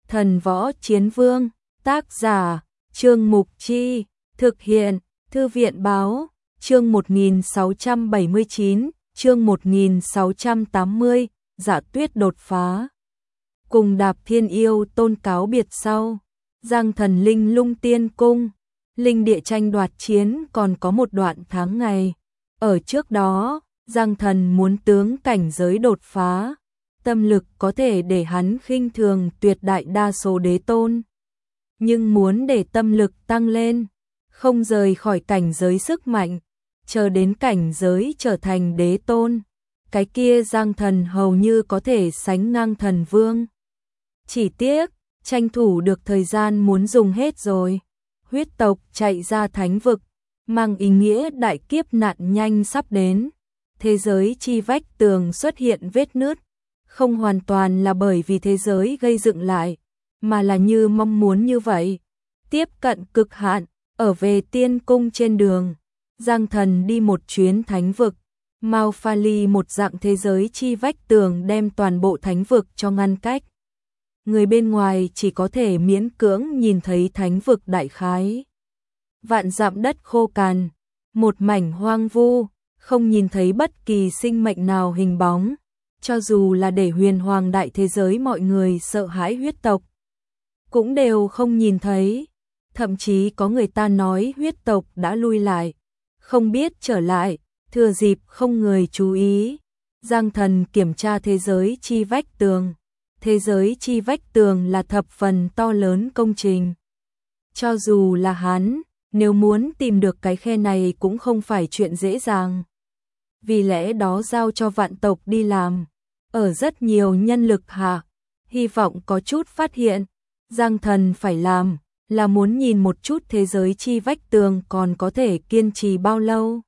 Thần Võ Chiến Vương, tác giả, Trương Mục Chi, thực hiện, Thư viện Báo, chương 1679, chương 1680, Dạ Tuyết đột phá. Cùng Đạp Thiên Yêu Tôn cáo biệt sau, Giang Thần Linh Lung Tiên Cung, linh địa tranh đoạt chiến còn có một đoạn tháng ngày. Ở trước đó, Giang Thần muốn tướng cảnh giới đột phá, tâm lực có thể để hắn khinh thường tuyệt đại đa số đế tôn. Nhưng muốn để tâm lực tăng lên, không rời khỏi cảnh giới sức mạnh, chờ đến cảnh giới trở thành đế tôn, cái kia Giang Thần hầu như có thể sánh ngang thần vương. Chỉ tiếc, tranh thủ được thời gian muốn dùng hết rồi. Huyết tộc chạy ra thánh vực, mang ý nghĩa đại kiếp nạn nhanh sắp đến. Thế giới chi vách tường xuất hiện vết nứt, không hoàn toàn là bởi vì thế giới gây dựng lại, mà là như mong muốn như vậy. Tiếp cận cực hạn, ở về tiên cung trên đường, Giang Thần đi một chuyến thánh vực, Mao Pha Ly một dạng thế giới chi vách tường đem toàn bộ thánh vực cho ngăn cách. Người bên ngoài chỉ có thể miễn cưỡng nhìn thấy thánh vực đại khái. Vạn dặm đất khô cằn, một mảnh hoang vu, không nhìn thấy bất kỳ sinh mệnh nào hình bóng, cho dù là để huyền hoàng đại thế giới mọi người sợ hãi huyết tộc, cũng đều không nhìn thấy. Thậm chí có người ta nói huyết tộc đã lui lại, không biết trở lại, thừa dịp không người chú ý. Giang Thần kiểm tra thế giới chi vách tường. Thế giới chi vách tường là thập phần to lớn công trình. Cho dù là hắn, nếu muốn tìm được cái khe này cũng không phải chuyện dễ dàng. Vì lẽ đó giao cho vạn tộc đi làm. Ở rất nhiều nhân lực hạ, hy vọng có chút phát hiện. Giang Thần phải làm là muốn nhìn một chút thế giới chi vách tường còn có thể kiên trì bao lâu.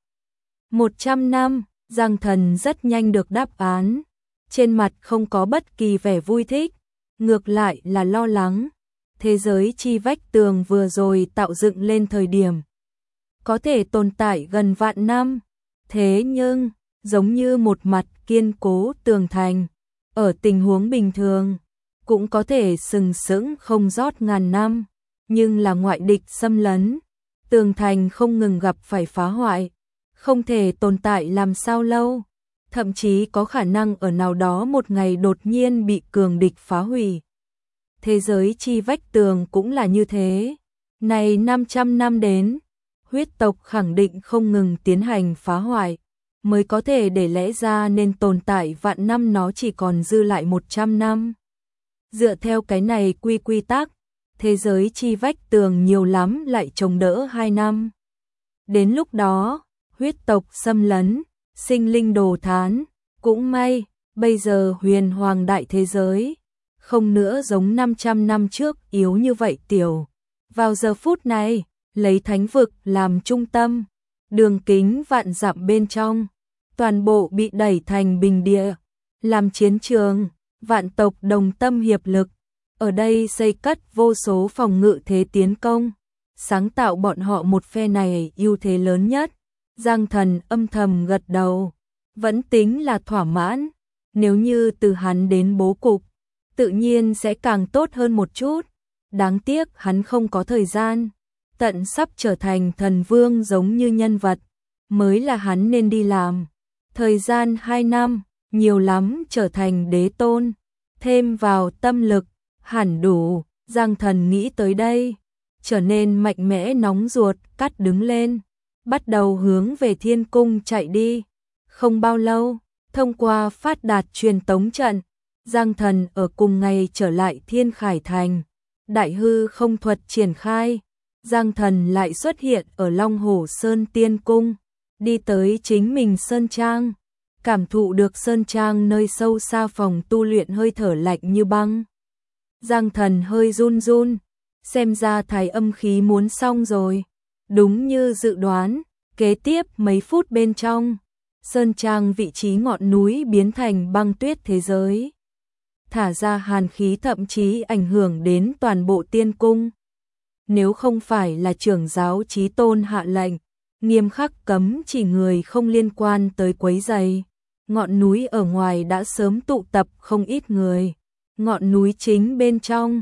100 năm, Giang Thần rất nhanh được đáp án. Trên mặt không có bất kỳ vẻ vui thích, ngược lại là lo lắng. Thế giới chi vách tường vừa rồi tạo dựng lên thời điểm có thể tồn tại gần vạn năm, thế nhưng giống như một mặt kiên cố tường thành, ở tình huống bình thường cũng có thể sừng sững không rót ngàn năm, nhưng là ngoại địch xâm lấn, tường thành không ngừng gặp phải phá hoại, không thể tồn tại làm sao lâu. Thậm chí có khả năng ở nào đó một ngày đột nhiên bị cường địch phá hủy. Thế giới chi vách tường cũng là như thế. Này 500 năm đến, huyết tộc khẳng định không ngừng tiến hành phá hoại, mới có thể để lẽ ra nên tồn tại vạn năm nó chỉ còn dư lại 100 năm. Dựa theo cái này quy tắc, thế giới chi vách tường nhiều lắm lại chống đỡ 2 năm. Đến lúc đó, huyết tộc xâm lấn, sinh linh đồ thán, cũng may, bây giờ huyền hoàng đại thế giới, không nữa giống 500 năm trước yếu như vậy tiểu. Vào giờ phút này, lấy thánh vực làm trung tâm, đường kính vạn dặm bên trong, toàn bộ bị đẩy thành bình địa, làm chiến trường, vạn tộc đồng tâm hiệp lực, ở đây xây cất vô số phòng ngự thế tiến công, sáng tạo bọn họ một phe này ưu thế lớn nhất. Giang Thần âm thầm gật đầu, vẫn tính là thỏa mãn, nếu như từ hắn đến bố cục, tự nhiên sẽ càng tốt hơn một chút, đáng tiếc hắn không có thời gian, tận sắp trở thành thần vương giống như nhân vật, mới là hắn nên đi làm. Thời gian 2 năm, nhiều lắm trở thành đế tôn, thêm vào tâm lực, hẳn đủ. Giang Thần nghĩ tới đây, trở nên mạnh mẽ nóng ruột, cắt đứng lên. Bắt đầu hướng về thiên cung chạy đi. Không bao lâu, thông qua phát đạt truyền tống trận, Giang Thần ở cùng ngày trở lại Thiên Khải Thành. Đại hư không thuật triển khai, Giang Thần lại xuất hiện ở Long Hổ Sơn Tiên Cung, đi tới chính mình Sơn Trang, cảm thụ được Sơn Trang nơi sâu xa phòng tu luyện hơi thở lạnh như băng. Giang Thần hơi run run, xem ra thái âm khí muốn xong rồi. Đúng như dự đoán, kế tiếp mấy phút bên trong, Sơn Trang vị trí ngọn núi biến thành băng tuyết thế giới. Thả ra hàn khí thậm chí ảnh hưởng đến toàn bộ tiên cung. Nếu không phải là trưởng giáo Chí Tôn hạ lệnh, nghiêm khắc cấm chỉ người không liên quan tới quấy rầy, ngọn núi ở ngoài đã sớm tụ tập không ít người. Ngọn núi chính bên trong,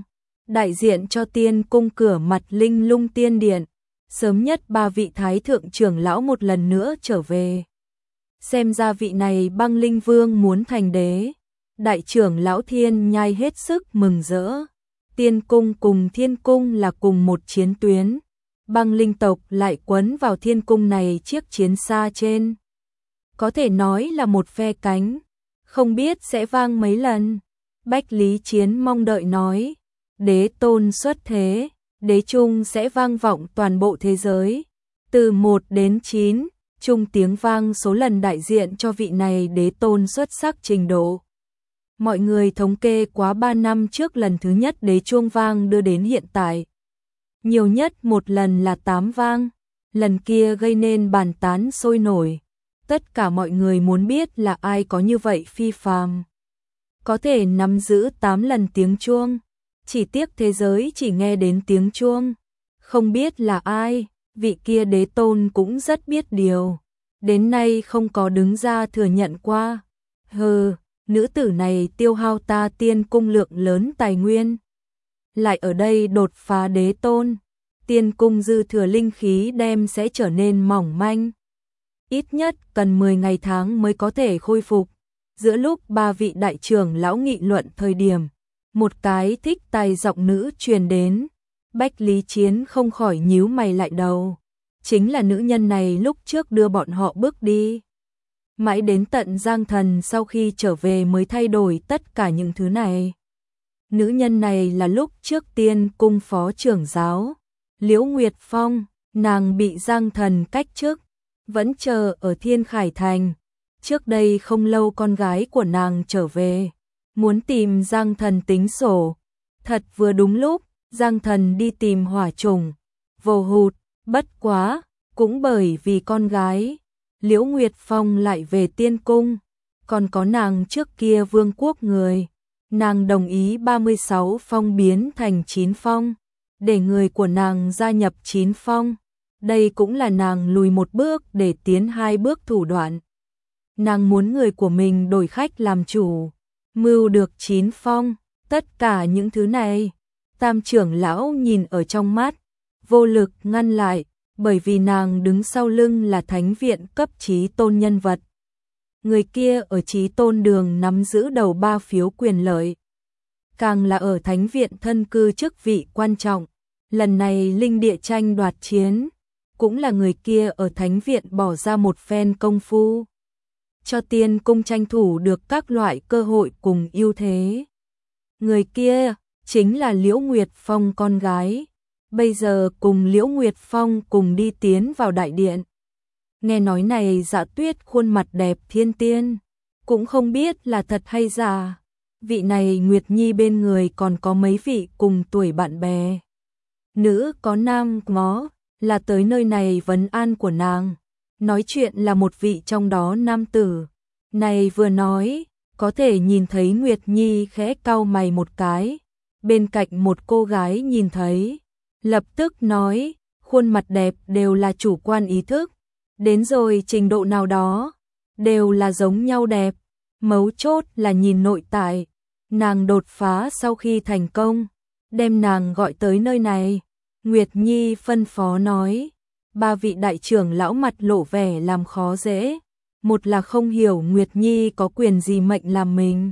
đại diện cho tiên cung cửa mặt Linh Lung Tiên Điện. Sớm nhất 3 vị thái thượng trưởng lão một lần nữa trở về. Xem ra vị này Băng Linh Vương muốn thành đế. Đại trưởng lão Thiên Nhai hết sức mừng rỡ. Tiên cung cùng Thiên cung là cùng một chiến tuyến. Băng Linh tộc lại quấn vào Thiên cung này chiếc chiến xa trên. Có thể nói là một phe cánh. Không biết sẽ vang mấy lần. Bách Lý Chiến mong đợi nói. Đế tôn xuất thế. Đế trung sẽ vang vọng toàn bộ thế giới. Từ 1 đến 9, trung tiếng vang số lần đại diện cho vị này đế tôn xuất sắc trình độ. Mọi người thống kê quá 3 năm trước lần thứ nhất đế chuông vang đưa đến hiện tại. Nhiều nhất một lần là 8 vang. Lần kia gây nên bàn tán sôi nổi. Tất cả mọi người muốn biết là ai có như vậy phi phàm. Có thể nắm giữ 8 lần tiếng chuông. Chỉ tiếc thế giới chỉ nghe đến tiếng chuông. Không biết là ai, vị kia đế tôn cũng rất biết điều. Đến nay không có đứng ra thừa nhận qua. Hừ, nữ tử này tiêu hao ta tiên cung lượng lớn tài nguyên. Lại ở đây đột phá đế tôn. Tiên cung dư thừa linh khí đem sẽ trở nên mỏng manh. Ít nhất cần 10 ngày tháng mới có thể khôi phục. Giữa lúc 3 vị đại trưởng lão nghị luận thời điểm, một cái thích tài giọng nữ truyền đến. Bách Lý Chiến không khỏi nhíu mày lại đầu. Chính là nữ nhân này lúc trước đưa bọn họ bước đi. Mãi đến tận Giang Thần sau khi trở về mới thay đổi tất cả những thứ này. Nữ nhân này là lúc trước Tiên cung phó trưởng giáo Liễu Nguyệt Phong, nàng bị Giang Thần cách chức, vẫn chờ ở Thiên Khải Thành. Trước đây không lâu con gái của nàng trở về, muốn tìm Giang Thần tính sổ. Thật vừa đúng lúc, Giang Thần đi tìm hỏa trùng, vô hụt, bất quá, cũng bởi vì con gái, Liễu Nguyệt Phong lại về Tiên cung, còn có nàng trước kia vương quốc người. Nàng đồng ý 36 phong biến thành 9 phong, để người của nàng gia nhập 9 phong. Đây cũng là nàng lùi một bước để tiến 2 bước thủ đoạn. Nàng muốn người của mình đổi khách làm chủ, mưu được 9 phong, tất cả những thứ này. Tam trưởng lão nhìn ở trong mắt, vô lực ngăn lại, bởi vì nàng đứng sau lưng là thánh viện cấp chí tôn nhân vật. Người kia ở chí tôn đường nắm giữ đầu 3 phiếu quyền lợi. Càng là ở thánh viện thân cư chức vị quan trọng. Lần này linh địa tranh đoạt chiến, cũng là người kia ở thánh viện bỏ ra một phen công phu. Cho tiên cung tranh thủ được các loại cơ hội cùng ưu thế. Người kia chính là Liễu Nguyệt Phong con gái. Bây giờ cùng Liễu Nguyệt Phong cùng đi tiến vào đại điện. Nghe nói này Dạ Tuyết khuôn mặt đẹp thiên tiên, cũng không biết là thật hay giả. Vị này Nguyệt Nhi bên người còn có mấy vị cùng tuổi bạn bè. Nữ có nam ngó, là tới nơi này vấn an của nàng. Nói chuyện là một vị trong đó nam tử. Này vừa nói, có thể nhìn thấy Nguyệt Nhi khẽ cau mày một cái. Bên cạnh một cô gái nhìn thấy, lập tức nói, khuôn mặt đẹp đều là chủ quan ý thức. Đến rồi trình độ nào đó, đều là giống nhau đẹp. Mấu chốt là nhìn nội tại. Nàng đột phá sau khi thành công, đem nàng gọi tới nơi này. Nguyệt Nhi phân phó nói. 3 vị đại trưởng lão mặt lộ vẻ làm khó dễ. Một là không hiểu Nguyệt Nhi có quyền gì mệnh làm mình.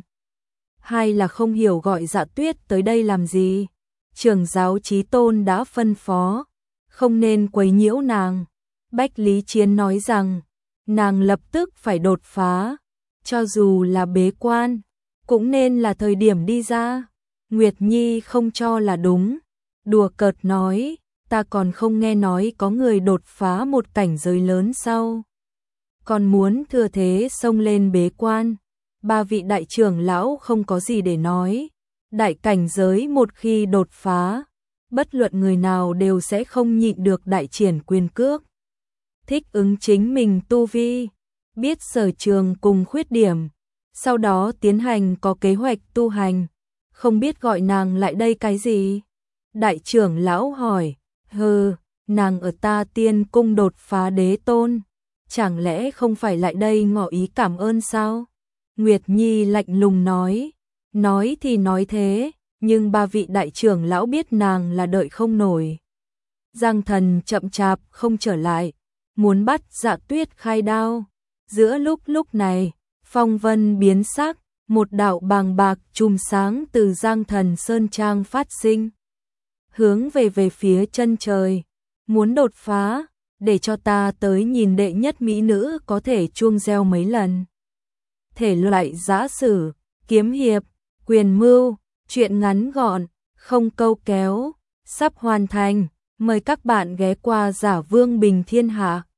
2 là không hiểu gọi Dạ Tuyết tới đây làm gì. Trưởng giáo Chí Tôn đã phân phó, không nên quấy nhiễu nàng. Bách Lý Chiến nói rằng, nàng lập tức phải đột phá, cho dù là bế quan, cũng nên là thời điểm đi ra. Nguyệt Nhi không cho là đúng, đùa cợt nói, ta còn không nghe nói có người đột phá một cảnh giới lớn sau. Còn muốn thừa thế xông lên bế quan. 3 vị đại trưởng lão không có gì để nói. Đại cảnh giới một khi đột phá, bất luận người nào đều sẽ không nhịn được đại triển quyền cước. Thích ứng chính mình tu vi, biết sở trường cùng khuyết điểm, sau đó tiến hành có kế hoạch tu hành. Không biết gọi nàng lại đây cái gì? Đại trưởng lão hỏi, nàng ở ta tiên cung đột phá đế tôn, chẳng lẽ không phải lại đây ngỏ ý cảm ơn sao? Nguyệt Nhi lạnh lùng nói thì nói thế, nhưng ba vị đại trưởng lão biết nàng là đợi không nổi. Giang Thần chậm chạp không trở lại, muốn bắt Dạ Tuyết khai đao. Giữa lúc này, phong vân biến sắc, một đạo bàng bạc chùm sáng từ Giang Thần Sơn Trang phát sinh. Hướng về phía chân trời, muốn đột phá, để cho ta tới nhìn đệ nhất mỹ nữ có thể chuông reo mấy lần. Thể loại giã sử, kiếm hiệp, quyền mưu, truyện ngắn gọn, không câu kéo, sắp hoàn thành. Mời các bạn ghé qua Giả Vương Bình Thiên Hạ.